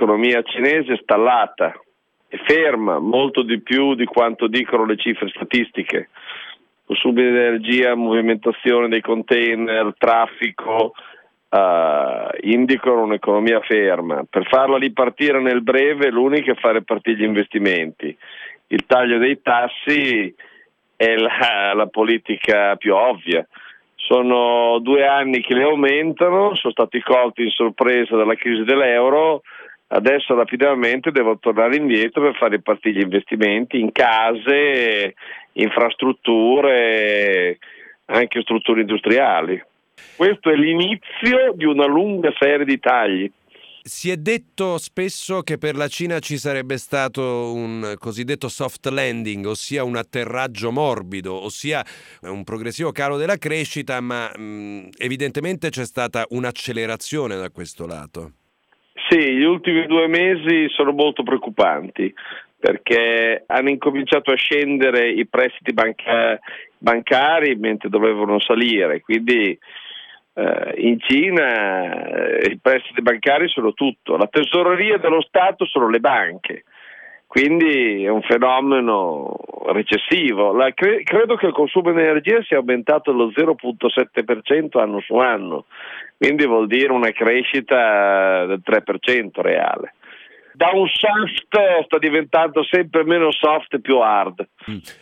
l'economia cinese è stallata, è ferma, molto di più di quanto dicono le cifre statistiche. Consumi di energia, movimentazione dei container, traffico, indicano un'economia ferma. Per farla ripartire nel breve l'unico è fare partire gli investimenti. Il taglio dei tassi è la politica più ovvia. Sono 2 anni che le aumentano, sono stati colti in sorpresa dalla crisi dell'euro, adesso rapidamente devono tornare indietro per fare ripartire gli investimenti in case, infrastrutture, anche strutture industriali. Questo è l'inizio di una lunga serie di tagli. Si è detto spesso che per la Cina ci sarebbe stato un cosiddetto soft landing, ossia un atterraggio morbido, ossia un progressivo calo della crescita, ma evidentemente c'è stata un'accelerazione da questo lato. Sì, gli ultimi 2 mesi sono molto preoccupanti perché hanno incominciato a scendere i prestiti bancari mentre dovevano salire, quindi in Cina i prestiti bancari sono tutto, la tesoreria dello Stato sono le banche, quindi è un fenomeno recessivo. Credo che il consumo di energia sia aumentato dello 0,7% anno su anno, quindi vuol dire una crescita del 3% reale. Da un soft sta diventando sempre meno soft e più hard.